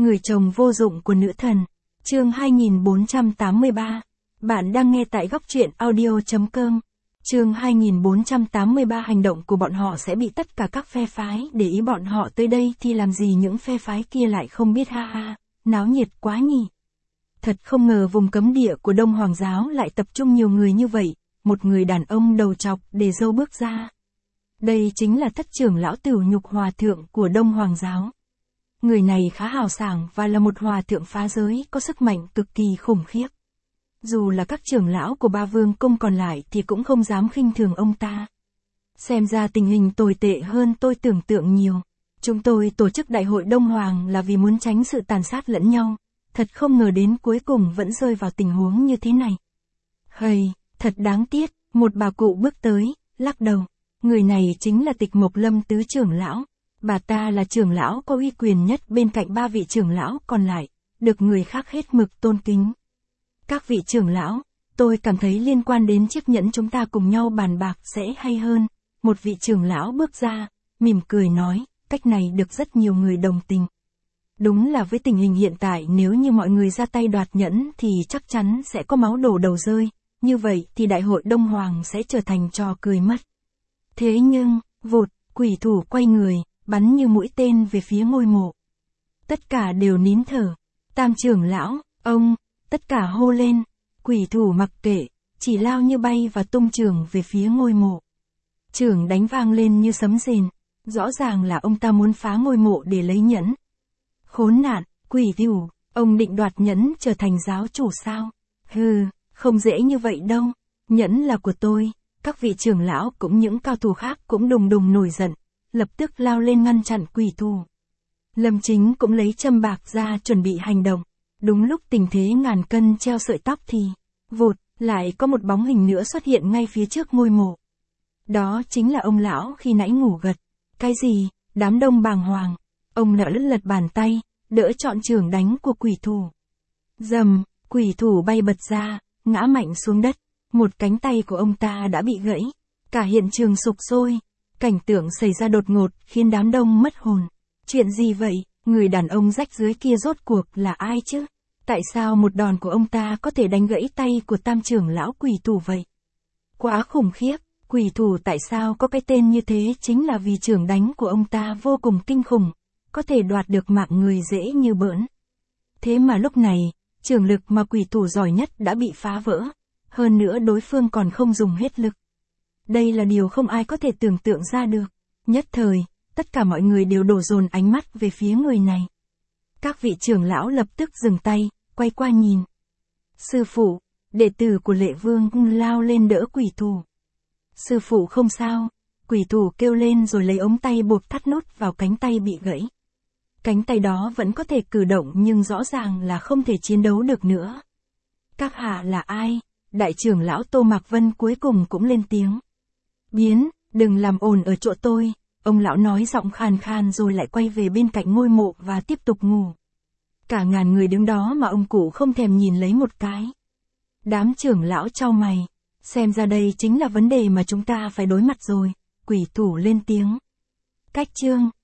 Người chồng vô dụng của nữ thần. Chương 2483. Bạn đang nghe tại góc truyện audio.com. Chương 2483. Hành động của bọn họ sẽ bị tất cả các phe phái để ý, bọn họ tới đây thì làm gì những phe phái kia lại không biết, ha ha, náo nhiệt quá nhỉ. Thật không ngờ vùng cấm địa của Đông Hoàng giáo lại tập trung nhiều người như vậy, một người đàn ông đầu trọc để dâu bước ra. Đây chính là thất trưởng lão Tửu Nhục Hòa Thượng của Đông Hoàng giáo. Người này khá hào sảng và là một hòa thượng phá giới có sức mạnh cực kỳ khủng khiếp. Dù là các trưởng lão của ba vương cung còn lại thì cũng không dám khinh thường ông ta. Xem ra tình hình tồi tệ hơn tôi tưởng tượng nhiều. Chúng tôi tổ chức đại hội Đông Hoàng là vì muốn tránh sự tàn sát lẫn nhau. Thật không ngờ đến cuối cùng vẫn rơi vào tình huống như thế này. Hây, thật đáng tiếc, một bà cụ bước tới, lắc đầu. Người này chính là Tịch Mộc Lâm tứ trưởng lão. Bà ta là trưởng lão có uy quyền nhất bên cạnh ba vị trưởng lão còn lại, được người khác hết mực tôn kính. Các vị trưởng lão, tôi cảm thấy liên quan đến chiếc nhẫn chúng ta cùng nhau bàn bạc sẽ hay hơn. Một vị trưởng lão bước ra, mỉm cười nói, cách này được rất nhiều người đồng tình. Đúng là với tình hình hiện tại, nếu như mọi người ra tay đoạt nhẫn thì chắc chắn sẽ có máu đổ đầu rơi, như vậy thì đại hội Đông Hoàng sẽ trở thành trò cười mất. Thế nhưng, vụt, quỷ thủ quay người, bắn như mũi tên về phía ngôi mộ. Tất cả đều nín thở. Tam trưởng lão, ông, tất cả hô lên. Quỷ thủ mặc kệ, chỉ lao như bay và tung trường về phía ngôi mộ. Trường đánh vang lên như sấm rền. Rõ ràng là ông ta muốn phá ngôi mộ để lấy nhẫn. Khốn nạn, quỷ thủ, ông định đoạt nhẫn trở thành giáo chủ sao? Hừ, không dễ như vậy đâu. Nhẫn là của tôi. Các vị trưởng lão cũng những cao thủ khác cũng đùng đùng nổi giận, lập tức lao lên ngăn chặn quỷ thủ. Lâm Chính cũng lấy châm bạc ra chuẩn bị hành động. Đúng lúc tình thế ngàn cân treo sợi tóc thì, vụt, lại có một bóng hình nữa xuất hiện ngay phía trước ngôi mộ. Đó chính là ông lão khi nãy ngủ gật. Cái gì? Đám đông bàng hoàng. Ông nỡ lật bàn tay, đỡ trọn chưởng đánh của quỷ thủ. Dầm, quỷ thủ bay bật ra, ngã mạnh xuống đất. Một cánh tay của ông ta đã bị gãy. Cả hiện trường sục sôi. Cảnh tượng xảy ra đột ngột khiến đám đông mất hồn. Chuyện gì vậy? Người đàn ông rách rưới kia rốt cuộc là ai chứ? Tại sao một đòn của ông ta có thể đánh gãy tay của tam trưởng lão quỷ thủ vậy? Quá khủng khiếp. Quỷ thủ tại sao có cái tên như thế chính là vì chưởng đánh của ông ta vô cùng kinh khủng. Có thể đoạt được mạng người dễ như bỡn. Thế mà lúc này, chưởng lực mà quỷ thủ giỏi nhất đã bị phá vỡ. Hơn nữa đối phương còn không dùng hết lực. Đây là điều không ai có thể tưởng tượng ra được. Nhất thời, tất cả mọi người đều đổ dồn ánh mắt về phía người này. Các vị trưởng lão lập tức dừng tay, quay qua nhìn. Sư phụ, đệ tử của Lệ Vương lao lên đỡ quỷ thủ. Sư phụ không sao, quỷ thủ kêu lên rồi lấy ống tay buộc thắt nút vào cánh tay bị gãy. Cánh tay đó vẫn có thể cử động nhưng rõ ràng là không thể chiến đấu được nữa. Các hạ là ai? Đại trưởng lão Tô Mạc Vân cuối cùng cũng lên tiếng. Biến, đừng làm ồn ở chỗ tôi, ông lão nói giọng khàn khàn rồi lại quay về bên cạnh ngôi mộ và tiếp tục ngủ. Cả ngàn người đứng đó mà ông cụ không thèm nhìn lấy một cái. Đám trưởng lão chau mày, xem ra đây chính là vấn đề mà chúng ta phải đối mặt rồi, quỷ thủ lên tiếng. Cách chương